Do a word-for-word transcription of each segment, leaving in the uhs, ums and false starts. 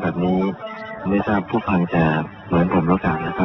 แบบนี้ไม่ทราบผู้ฟังจะเหมือนผมหรือเปล่านะครับ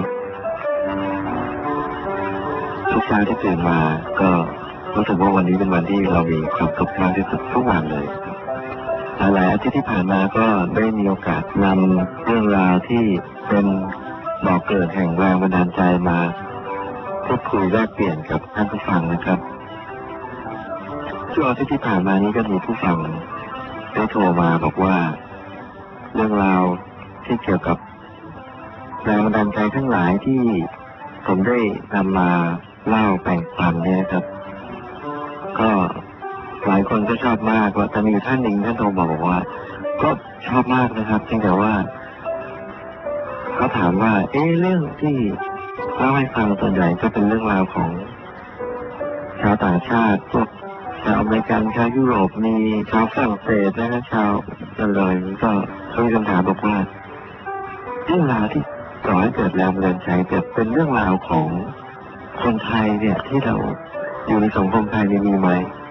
ทุกเช้าที่ตื่นมาก็รู้สึกว่าวันนี้เป็นวันที่เรามีความสุขมากที่สุดทุกวันเลยหลายอาทิตย์ที่ผ่านมาก็ได้มีโอกาสนำเรื่องราวที่เป็นบ่อกเกิดแห่งแรงบันดาลใจมาพูดคุยแลกเปลี่ยนกับท่านผู้ฟังนะครับช่วงอาทิตย์ที่ผ่านมานี้ก็มีผู้ฟังได้โทรมาบอกว่าเรื่องราวที่เกี่ยวกับแรงบันดาลใจทั้งหลายที่ผมได้นำมาเล่าแบ่งปันเนี่ยครับก็หลายคนก็ชอบมากว่าแต่มีท่านหนึ่งท่านโทรมาบอกว่าก็ชอบมากนะครับเพียงแต่ว่าเขาถามว่าเอ๊ะเรื่องที่เล่าให้ฟังส่วนใหญ่ก็เป็นเรื่องราวของชาวต่างชาติพวกชาวอเมริกันชาวยุโรปมีชาวฝรั่งเศสและชาวอะไรก็เขามีคำถามบอกว่าเรื่องราวที่ก่อให้เกิดแรงบันดาลใจจะเป็นเรื่องราวของคนไทยเนี่ยที่เราอยู่ในสังคมไทยมีไหม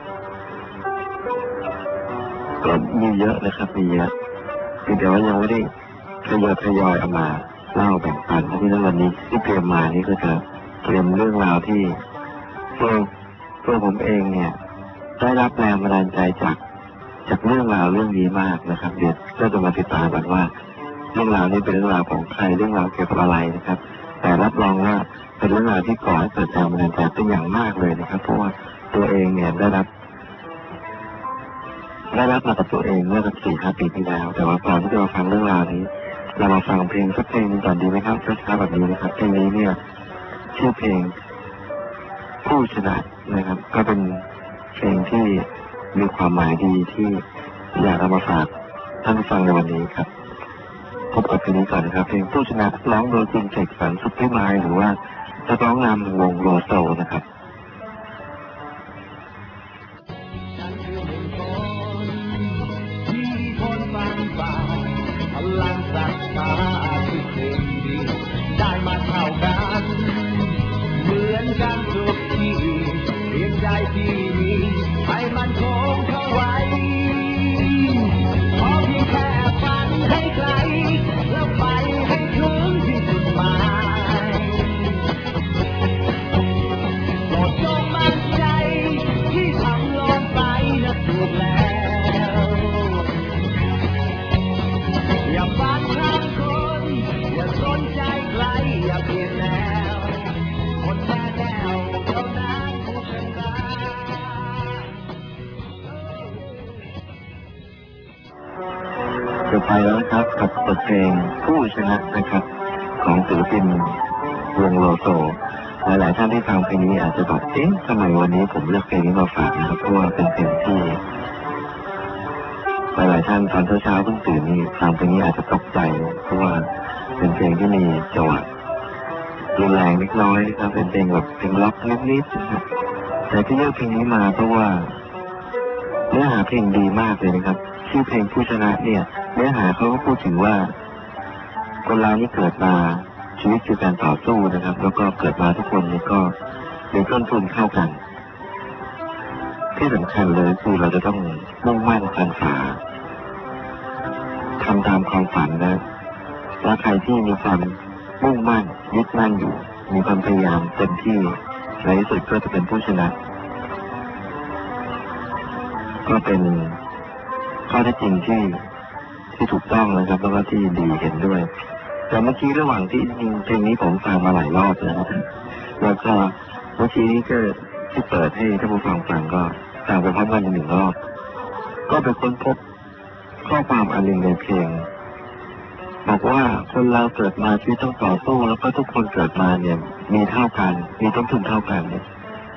ก็มีเยอะนะครับมีเยอะแต่ว่ายังไม่ได้ทยอยทยอยเอามาเล่าแบ่งปันเพราะฉะนั้นวันนี้ที่เตรียมมานี่ก็จะเตรียมเรื่องราวที่ตัวตัวผมเองเนี่ยได้รับแรงบันดาลใจจากจากเรื่องราวเรื่องนี้มากนะครับเดี๋ยวก็จะมาติดตามกันว่าเรื่องราวนี้เป็นเรื่องราวของใครเรื่องราวเกี่ยวกับอะไรนะครับแต่รับรองว่าเป็นเรื่องราวที่ก่อให้เกิดแรงบันดาลใจเป็นอย่างมากเลยนะครับเพราะว่าตัวเองเนี่ยได้รับได้รับมากับตัวเองเมื่อสักสี่ห้าปีที่แล้วแต่ว่าก่อนที่จะมาฟังเรื่องราวนี้เรามาฟังเพลงสักเพลงก่อนดีไหมครับช้าๆแบบนี้นะครับเพลงนี้เนี่ยชื่อเพลงผู้ชนะนะครับก็เป็นเพลงที่มีความหมายดีที่อยากเอามาฝากท่านผู้ฟังในวันนี้ครับพบกับเพลงนี้ก่อนนะครับเพลงผู้ชนะร้องโดยคุณเสกสรรสุขพิมายหรือว่านักร้องนำวงโลโซนะครับได้มาเท่ากันเหมือนกันทุกทีเพียงใจที่มีให้มันคงเข้าไว้ขอเพียงแค่ฝันให้ไกลแล้วไปให้ถึงที่สุดหมายโปรดจงมั่นใจที่ทำลงไปนั้นถูกแล้วอย่าฝันทางคนอย่าสนใจใครอย่าเปลี่ยนแล้วคนแท้แน่วเท่านั้นผู้ชนะจะไปแล้วครับกับบทเพลงผู้ชนะนะครับของศิลปินวงโลโซหลายๆท่านที่ฟังเพลงนี้อาจจะบอกเอ๊ะทำไมวันนี้ผมเลือกเพลงนี้มาฝากนะครับเพราะว่าเป็นเพลงที่หลายๆท่านตอนเช้าๆเพิ่งตื่นนี่ฟังเพลงนี้อาจจะตกใจเพราะว่าเป็นเพลงที่มีจังหวะรุนแรงนิดน้อยนะครับเป็นเพลงแบบเพลงล็อกนิดๆแต่ที่เลือกเพลงนี้มาเพราะว่าเนื้อหาเพลงดีมากเลยนะครับชื่อเพลงผู้ชนะเนี่ยเนื้อหาเขาก็พูดถึงว่าคนเรานี่เกิดมาชีวิตคือการต่อสู้นะครับแล้วก็เกิดมาทุกคนนี่ก็มีต้นทุนเท่ากันที่สำคัญเลยคือเราจะต้องมุ่งมั่นฟันฝ่าทำตามความฝันนะและใครที่มีความมุ่งมั่นยึดมั่นอยู่มีความพยายามเต็มที่ในที่สุดก็จะเป็นผู้ชนะก็เป็นข้อเท็จจริงที่ที่ถูกต้องนะครับแล้วก็ที่ดีเห็นด้วยแต่เมื่อกี้ระหว่างที่เพลงนี้ผมฟังมาหลายรอบแล้วแล้วก็เมื่อกี้นี้ก็ที่เปิดให้ท่านผู้ฟังฟังก็ฟังไปพร้อมกันหนึ่งรอบก็ไปค้นพบข้อความอันหนึ่งในเพลงบอกว่าคนเราเกิดมาชีวิตต้องต่อสู้แล้วก็ทุกคนเกิดมาเนี่ยมีเท่ากันมีต้นทุนเท่ากันเนี่ย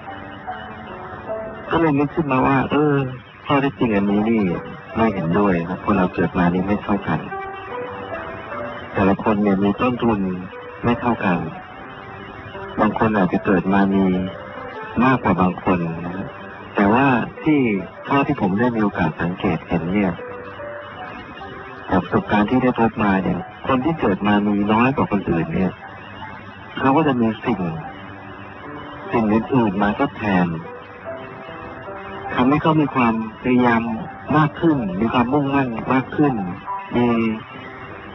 ก็เลยนึกขึ้นมาว่าเออข้อที่จริงอันนี้นี่ไม่เห็นด้วยนะคนเราเกิดมานี่ไม่เท่ากันแต่ละคนเนี่ยมีต้นทุนไม่เท่ากันบางคนอาจจะเกิดมามีมากกว่าบางคนนะแต่ว่าที่เท่าที่ผมได้มีโอกาสสังเกตเห็นเนี่ยจากประสบการณ์ที่ได้พบมาเนี่ยคนที่เกิดมามีน้อยกว่าคนอื่นเนี่ยเขาก็จะมีสิ่งสิ่งอื่นๆมาทดแทนทำให้เขามีความพยายามมากขึ้นมีความมุ่งมั่นมากขึ้นมี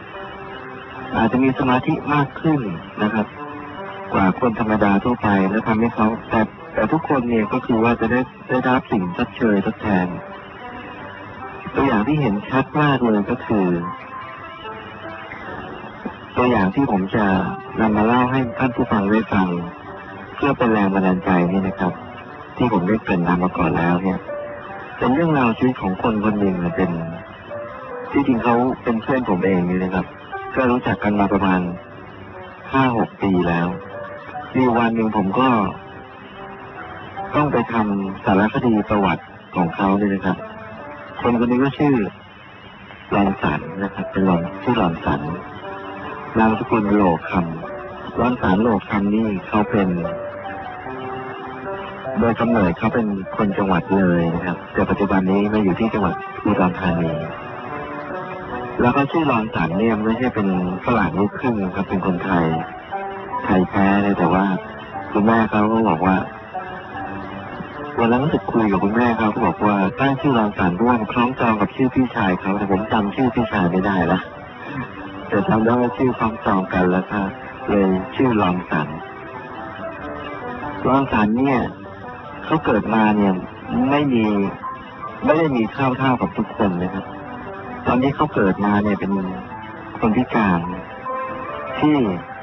อาจจะมีสมาธิมากขึ้นนะครับกว่าคนธรรมดาทั่วไปและทำให้เขาแต่แต่ทุกคนเนี่ยก็คือว่าจะได้ได้รับสิ่งชดเชยทดแทนตัวอย่างที่เห็นชัดมากเลยก็คือตัวอย่างที่ผมจะนำมาเล่าให้ท่านผู้ฟังได้ฟังเพื่อเป็นแรงบันดาลใจนี่นะครับที่ผมได้เกริ่นนำมาก่อนแล้วเนี่ยเป็นเรื่องราวชีวิตของคนคนหนึ่งเป็นที่จริงเขาเป็นเพื่อนผมเองนี่นะครับก็รู้จักกันมาประมาณห้าหกปีแล้วมีวันหนึ่งผมก็ต้องไปทำสารคดีประวัติของเขาเนี่ยนะครับคนคนนี้ก็ชื่อรอนสันนะครับเป็นรอนชื่อรอนสันนามสกุลโลคำรอนสันโลคำนี่เขาเป็นโดยกำเนิดเขาเป็นคนจังหวัดเลยนะครับแต่ปัจจุบันนี้มาอยู่ที่จังหวัดอุดรธานีแล้วก็ชื่อรอนสันเนี่ยไม่ใช่เป็นฝรั่งลูกครึ่งครับเป็นคนไทยไทยแท้เลยแต่ว่าคุณแม่เขาก็บอกว่าวันนั้นรู้สึกคุยกับคุณแม่เขาเขาบอกว่าตั้งชื่อรอนสันเพราะว่าคล้องจองกับชื่อพี่ชายเขาแต่ผมจำชื่อพี่ชายไม่ได้ละแต่จำได้ว่าชื่อคล้องจองกันแล้วค่ะเลยชื่อรอนสันรอนสันเนี่ยเขาเกิดมาเนี่ยไม่มีไม่ได้มีข้าวเท่ากับทุกคนนะครับตอนที่เขาเกิดมาเนี่ยเป็นคนพิการที่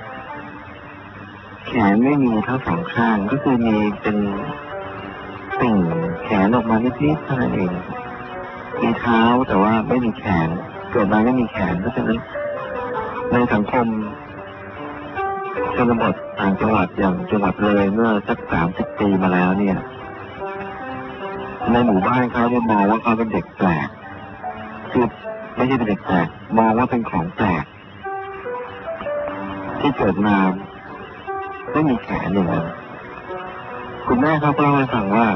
แขนไม่มีทั้งสองข้างก็คือมีเป็นติ่งแขนออกมานิดๆเท่านั้นเองมีเท้าแต่ว่าไม่มีแขนเกิดมาไม่มีแขนเพราะฉะนั้นในสังคมชนบทต่างจังหวัดอย่างจังหวัดเลยเมื่อสักสามสิบปีมาแล้วเนี่ยในหมู่บ้านเขาเนี่ยมองว่าเขาเป็นเด็กแปลกคือไม่ใช่เป็นเด็กแปลกมองว่าเป็นของแปลกที่เกิดมาไม่มีแขนอย่างนั้นคุณแม่เขาเล่าให้ฟังว่า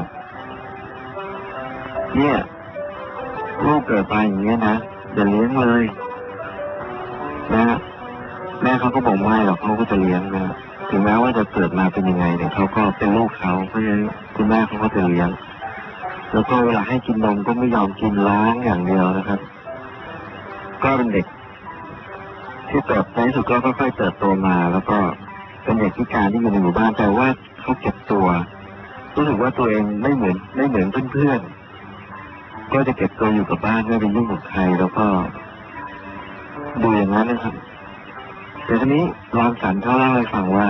เนี่ยลูกเกิดมาอย่างนี้นะอย่าเลี้ยงเลยนะแม่เขาก็บอกไม่หรอกเขาก็จะเลี้ยงนะถึงแม้ว่าจะเกิดมาเป็นยังไงเนี่ยเขาก็เป็นลูกเขาเพราะฉะนั้นคุณแม่เขาก็จะเลี้ยงแล้วก็เวลาให้กินนมก็ไม่ยอมกินล้างอย่างเดียวนะครับก็เป็นเด็กที่เติบโตที่สุดก็ค่อยๆเติบโตมาแล้วก็เป็นเด็กพิการที่อยู่ในหมู่บ้านแต่ว่าเขาเก็บตัวรู้สึกว่าตัวเองไม่เหมือนไม่เหมือนเพื่อนๆก็จะเก็บตัวอยู่กับบ้านไม่ไปยุ่งกับใครแล้วก็ดูอย่างนั้นนะครับแต่ทีนี้รอนสันเขาเล่าให้ฟังว่า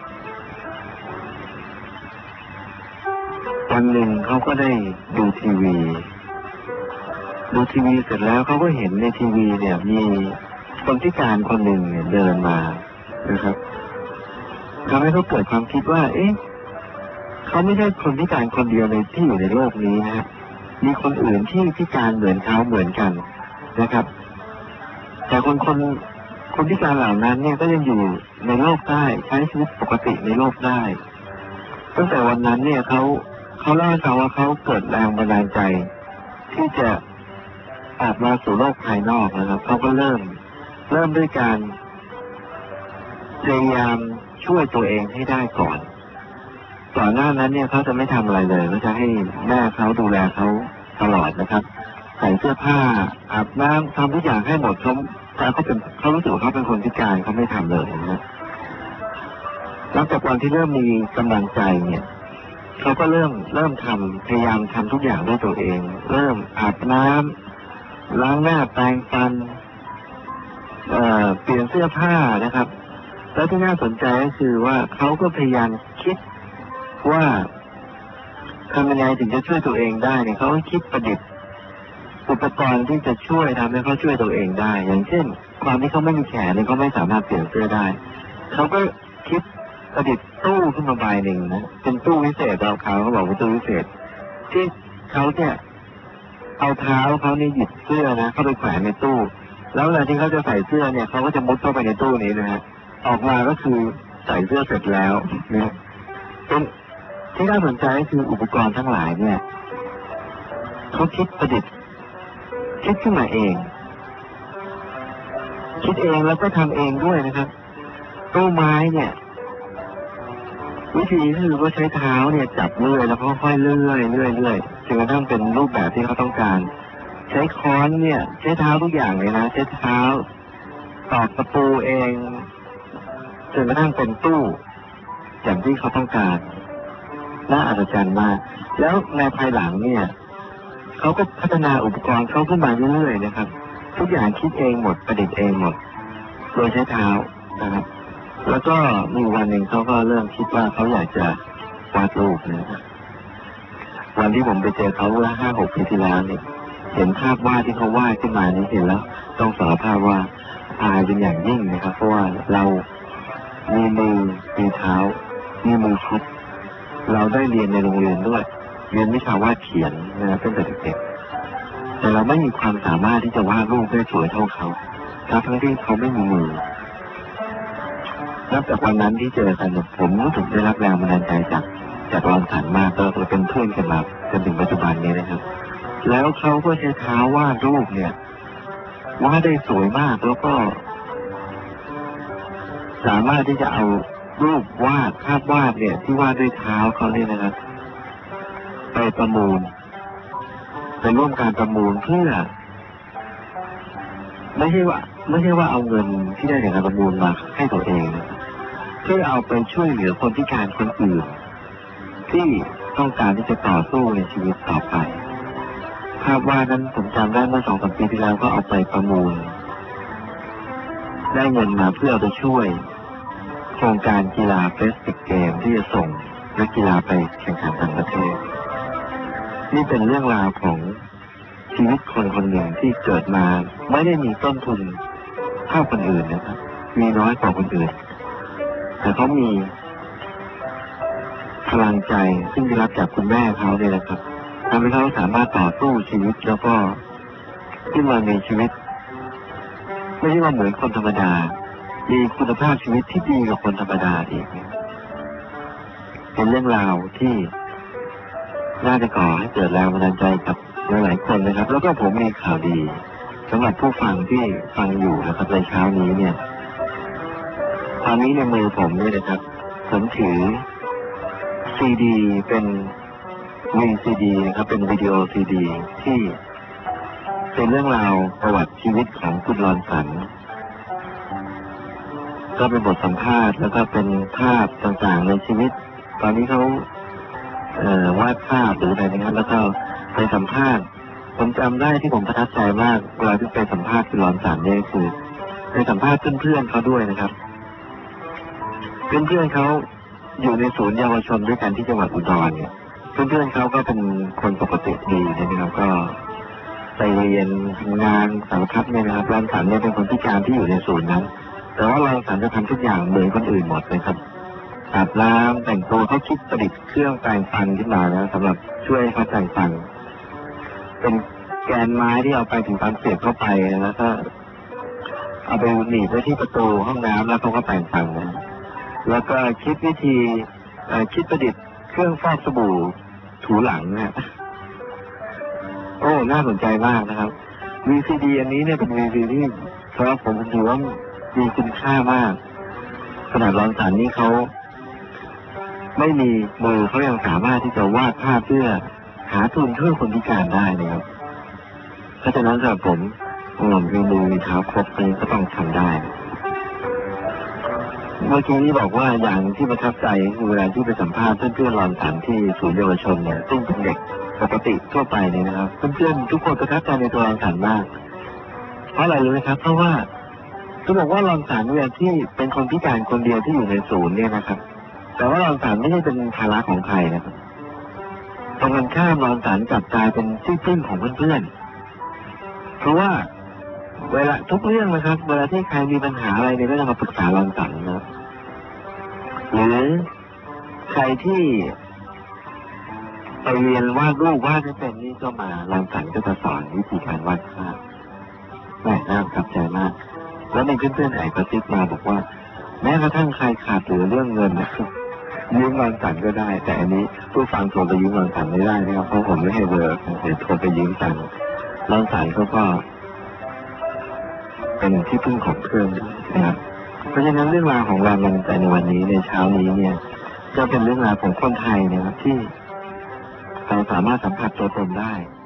วันหนึ่งเขาก็ได้ดูทีวีดูทีวีเสร็จแล้วเขาก็เห็นในทีวีเนี่ยมีคนพิการคนหนึ่งเนี่ยเดินมานะครับทำให้เขาเกิดความคิดว่าเอ๊ะเขาไม่ใช่คนพิการคนเดียวในที่อยู่ในโลกนี้นะมีคนอื่นที่พิการเหมือนเขาเหมือนกันนะครับแต่คนคนคนพิการเหล่านั้นเนี่ยก็ยังอยู่ในโลกได้ใช้ชีวิตปกติในโลกได้ตั้งแต่วันนั้นเนี่ยเขาเขาเล่าให้ฟังว่าเขาเกิดแรงบันดาลใจที่จะออกมาสู่โลกภายนอกนะครับเขาก็เริ่มเริ่มด้วยการพยายามช่วยตัวเองให้ได้ก่อนก่อนหน้านั้นเนี่ยเขาจะไม่ทำอะไรเลยเขาจะให้แม่เขาดูแลเขาตลอดนะครับใส่เสื้อผ้าอาบน้ำทำทุกอย่างให้หมดเขาแต่เขาเป็นเขารู้สึกว่าเขาเป็นคนพิการเขาไม่ทำเลยนะหลังจากวันที่เริ่มมีกำลังใจเนี่ยเขาก็เริ่มเริ่มทำพยายามทำทุกอย่างด้วยตัวเองเริ่มอาบน้ำล้างหน้าแปรงฟันเอ่อเปลี่ยนเสื้อผ้านะครับแล้วที่น่าสนใจก็คือว่าเขาก็พยายามคิดว่าทำยังไงถึงจะช่วยตัวเองได้เนี่ยเขาคิดประดิษฐ์อุปกรณ์ที่จะช่วยทำให้เขาช่วยตัวเองได้อย่างเช่นความที่เขาไม่มีแขนเนี่ยเขาไม่สามารถเปลี่ยนเสื้อได้เขาก็คิดประดิษฐ์ตู้ขึ้นมาใบหนึ่งนะเป็นตู้วิเศษเราเขาเขาบอกว่าตู้วิเศษที่เขาเนี่ยเอาเท้าเขาเนี่ยหยิบเสื้อนะเข้าไปแขวนในตู้แล้วเวลาที่เขาจะใส่เสื้อเนี่ยเขาก็จะมุดเข้าไปในตู้นี้นะฮะออกมาก็คือใส่เสื้อเสร็จแล้วเนี่ยเป็นที่น่าสนใจก็คืออุปกรณ์ทั้งหลายเนี่ยเขาคิดประดิษฐ์คิดขึ้นมาเองคิดเองแล้วก็ทำเองด้วยนะครับตู้ไม้เนี่ยวิธีคือว่าใช้เท้าเนี่ยจับเลื่อยแล้วก็ค่อยเลื่อยเลื่อยเลื่อยจนกระทั่งเป็นรูปแบบที่เขาต้องการใช้ค้อนเนี่ยใช้เท้าทุกอย่างเลยนะใช้เท้าตอกตะปูเองจนกระทั่งเป็นตู้อย่างที่เขาต้องการน่าอัศจรรย์มากแล้วในภายหลังเนี่ยเขาก็พัฒนาอุปกรณ์เขาขึ้นมาเรื่อยๆนะครับทุกอย่างคิดเองหมดประดิษฐ์เองหมดโดยใช้เท้านะครับแล้วก็มีวันหนึ่งเขาก็เริ่มคิดว่าเขาอยากจะวาดรูปนะครับวันที่ผมไปเจอเขาเมื่อห้าหกปีที่แล้วเนี่ยเห็นภาพวาดที่เขาวาดขึ้นมานี่เห็นแล้วต้องสารภาพว่าอายเป็นอย่างยิ่งนะครับเพราะว่าเรามีมือมีเท้ามีมือครบเราได้เรียนในโรงเรียนด้วยเรียนวิชาวาดเขียนนะครับตั้งแต่เด็กๆแต่เราไม่มีความสามารถที่จะวาดรูปได้สวยเท่าเขาทั้งที่เขาไม่มีมือนับจากวันนั้นที่เจอกันผมรู้สึกได้รับแรงบันดาลใจจากจากรอนสันมากก็เลยเป็นเพื่อนกันมาจนถึงปัจจุบันนี้นะครับแล้วเขาก็ใช้เท้าวาดรูปเนี่ยวาดได้สวยมากแล้วก็สามารถที่จะเอารูปวาดภาพวาดเนี่ยที่วาดด้วยเท้าเขาเนี่ยนะครับไปประมูลไปร่วมการประมูลเพื่อไม่ใช่ว่าไม่ใช่ว่าเอาเงินที่ได้จากการประมูลมาให้ตัวเองนะครับเพื่อเอาไปช่วยเหลือคนพิการคนอื่นที่ต้องการที่จะต่อสู้ในชีวิตต่อไปภาพวาดนั้นผมจำได้เมื่อสองสามปีที่แล้วก็เอาไปประมูลได้เงินมาเพื่อเอาไปช่วยโครงการกีฬาเฟสติกเกมที่จะส่งนักกีฬาไปแข่งขันต่างประเทศนี่เป็นเรื่องราวของชีวิตคนคนหนึ่งที่เกิดมาไม่ได้มีต้นทุนเท่าคนอื่นนะครับมีน้อยกว่าคนอื่นแต่เขามีพลังใจซึ่งได้รับจากคุณแม่เขาเนี่ยนะครับทำให้เขาสามารถต่อสู้ชีวิตแล้วก็ขึ้นมาในชีวิตไม่ใช่ว่าเหมือนคนธรรมดามีคุณภาพชีวิตที่ดีกว่าคนธรรมดาอีกเป็นเรื่องราวที่น่าจะก่อให้เกิดแรงบันดาลใจกับหลายๆคนนะครับแล้วก็ผมมีข่าวดีสำหรับผู้ฟังที่ฟังอยู่นะครับในเช้านี้เนี่ยตอนนี้ในมือผมเนี่ยนะครับผมถือซีดีเป็น วี ซี ดี นะครับเป็นวิดีโอซีดีที่เป็นเรื่องราวประวัติชีวิตของคุณรอนสันก็เป็นบทสัมภาษณ์แล้วก็เป็นภาพต่างๆในชีวิตตอนนี้เขาเอ่อวาดภาพหรืออะไรนะครับแล้วก็ไปสัมภาษณ์ผมจำได้ที่ผมประทับใจมากเวลาที่ไปสัมภาษณ์คุณรอนสันเนี่ยคือไปสัมภาษณ์เพื่อนๆเขาด้วยนะครับเพื่อนๆเขาอยู่ในศูนย์เยาวชนด้วยกันที่จังหวัดอุดรเนี่ยเพื่อนๆเขาก็เป็นคนปกติดีนะครับก็ไปเรียนทำงานสารพัดเนี่ยนะครับรอนสันเนี่ยเป็นคนพิการที่อยู่ในศูนย์นั้นแต่ว่ารอนสันจะทำทุกอย่างเหมือนคนอื่นหมดเลยครับอาบน้ำแต่งตัวเขาคิดประดิษฐ์เครื่องแปรงฟันขึ้นมาแล้วสำหรับช่วยเขาแปรงฟันเป็นแกนไม้ที่เอาไปถึงตอนเสียบเข้าไปแล้วก็เอาไปหนีบไว้ที่ประตูห้องน้ำแล้วเขาก็แปรงฟันนะแล้วก็คิดวิธีคิดประดิษฐ์เครื่องฟอกสบู่ถูหลังเนี่ยโอ้น่าสนใจมากนะครับ วี ซี ดี อันนี้เนี่ยเป็น วี ซี ดี ที่สำหรับผมถือว่ามีคุณค่ามากขนาดรอนสันนี่เขาไม่มีมือเขายังสามารถที่จะวาดภาพเพื่อหาทุนช่วยคนพิการได้นะครับเพราะฉะนั้นสำหรับผมผมมีมือมีเท้าครบนี้ก็ต้องทำได้เมื่อกี้นี้บอกว่าอย่างที่ประทับใจคือเวลาที่ไปสัมภาษณ์เพื่อนๆรอนสันที่ศูนย์เยาวชนเนี่ยซึ่งเป็นเด็กปกติทั่วไปเนี่ยนะครับเพื่อนๆทุกคนประทับใจในตัวรอนสันมากเพราะอะไรรู้ไหมครับเพราะว่าจะบอกว่ารอนสันเนี่ยที่เป็นคนพิการคนเดียวที่อยู่ในศูนย์เนี่ยนะครับแต่ว่ารอนสันไม่ใช่เป็นภาระของใครนะครับตรงกันข้ามรอนสันกลับกลายเป็นที่พึ่งของเพื่อนๆเพราะว่าเวลาทุกเรื่องนะครับเวลาที่ใครมีปัญหาอะไรเนี่ยก็จะมาปรึกษารอนสันนะหรือใครที่ไปเรียนวาดรูปวาดไม่เป็นนี่ก็มารอนสันก็จะสอนวิธีการวาดภาพแม่น่าประทับใจมากแล้วมีเพื่อนๆไอ้กระซิบมาบอกว่าแม้กระทั่งใครขาดเหลือเรื่องเงินนะครับยืมรอนสันก็ได้แต่อันนี้ผู้ฟังโทรไปยืมรอนสันไม่ได้นะครับเพราะผมไม่ให้เบอร์เดี๋ยวโทรไปยืมกันรอนสันเขาก็เป็นที่พึ่งของเพื่อนนะครับเพราะฉะนั้นเรื่องราวของเราในวันนี้ในเช้านี้เนี่ยก็เป็นเรื่องราวของคนไทยนะครับที่เราสามารถสัมผัสตัวตนได้